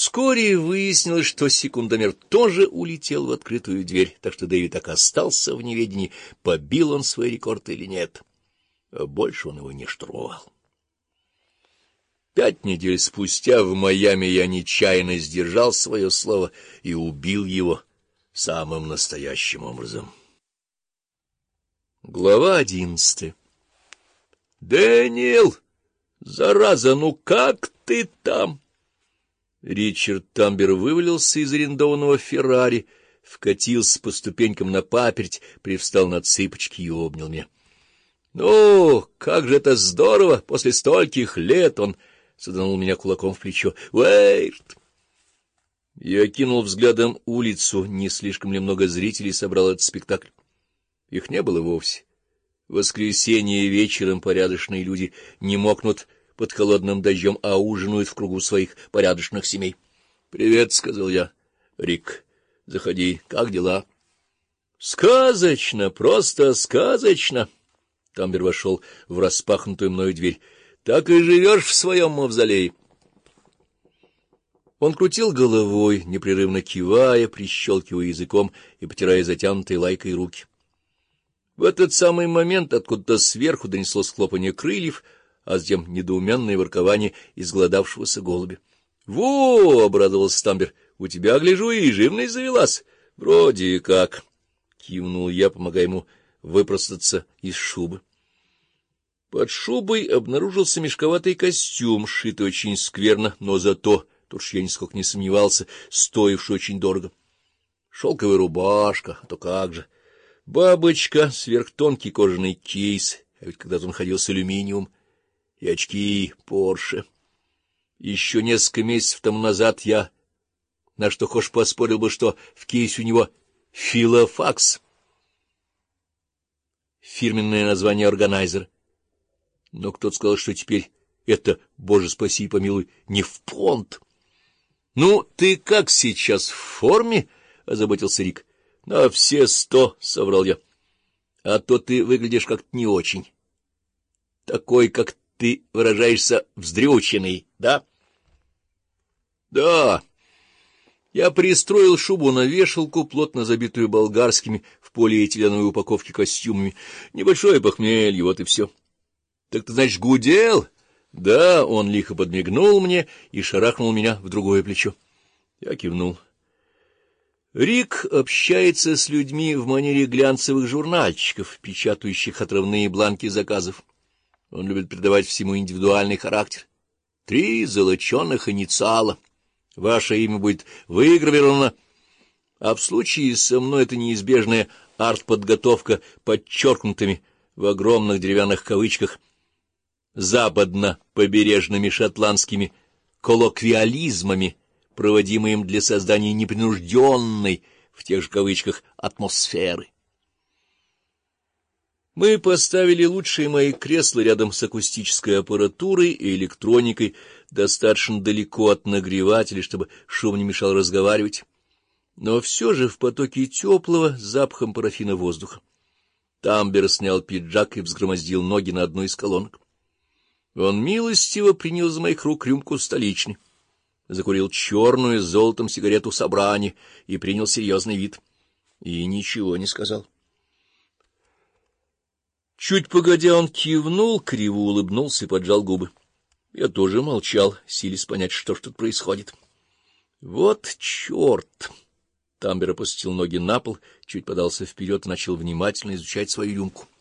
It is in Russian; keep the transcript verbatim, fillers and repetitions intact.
Вскоре выяснилось, что секундомер тоже улетел в открытую дверь, так что Дэвид так остался в неведении, побил он свой рекорд или нет. А больше он его не штурмовал. Пять недель спустя в Майами я нечаянно сдержал свое слово и убил его самым настоящим образом. Глава одиннадцатая. «Дэниел! Зараза, ну как ты там?» Ричард Тамбер вывалился из арендованного Феррари, вкатился по ступенькам на паперть, привстал на цыпочки и обнял меня. — Ну, как же это здорово! После стольких лет он саданул меня кулаком в плечо. — Уэйрт! Я кинул взглядом улицу, не слишком ли много зрителей собрал этот спектакль. Их не было вовсе. В воскресенье вечером порядочные люди не мокнут под холодным дождем, а ужинают в кругу своих порядочных семей. — Привет, — сказал я. — Рик, заходи, как дела? — Сказочно, просто сказочно. Тамбер вошел в распахнутую мною дверь. — Так и живешь в своем мавзолее. Он крутил головой, непрерывно кивая, прищелкивая языком и потирая затянутые лайкой руки. В этот самый момент откуда-то сверху донеслось хлопанье крыльев, а затем недоуменное воркование изголодавшегося голубя. — Во! — обрадовался Тамбер. — У тебя, гляжу, и живность завелась. — Вроде как, — кивнул я, помогая ему выпростаться из шубы. Под шубой обнаружился мешковатый костюм, сшитый очень скверно, но зато, тут ж я нисколько не сомневался, стоивший очень дорого. Шелковая рубашка, а то как же. Бабочка, сверхтонкий кожаный кейс, а ведь когда-то он ходил с алюминием, и очки Порше. Еще несколько месяцев тому назад я на что хошь поспорил бы, что в кейсе у него филофакс, фирменное название органайзера. Но кто-то сказал, что теперь это, боже спаси и помилуй, не в понт. — Ну, ты как сейчас, в форме? — озаботился Рик. — На все сто, — соврал я. — А то ты выглядишь как-то не очень. Такой, как ты выражаешься, вздрюченный, да? — Да. Я пристроил шубу на вешалку, плотно забитую болгарскими в полиэтиленовой упаковке костюмами. Небольшое похмелье, вот и все. — Так ты, значит, гудел? — Да, — он лихо подмигнул мне и шарахнул меня в другое плечо. Я кивнул. Рик общается с людьми в манере глянцевых журнальчиков, печатающих отрывные бланки заказов. Он любит придавать всему индивидуальный характер. Три золоченых инициала. Ваше имя будет выгравировано, а в случае со мной это неизбежная артподготовка подчеркнутыми в огромных деревянных кавычках западно-побережными шотландскими коллоквиализмами, проводимым для создания непринужденной, в тех же кавычках, атмосферы. Мы поставили лучшие мои кресла рядом с акустической аппаратурой и электроникой, достаточно далеко от нагревателя, чтобы шум не мешал разговаривать, но все же в потоке теплого с запахом парафина воздуха. Тамбер снял пиджак и взгромоздил ноги на одну из колонок. Он милостиво принял из моих рук рюмку столичной, закурил черную с золотом сигарету «Собрание» и принял серьезный вид. И ничего не сказал. Чуть погодя он кивнул, криво улыбнулся и поджал губы. Я тоже молчал, силясь понять, что ж тут происходит. Вот черт! Тамбер опустил ноги на пол, чуть подался вперед и начал внимательно изучать свою рюмку.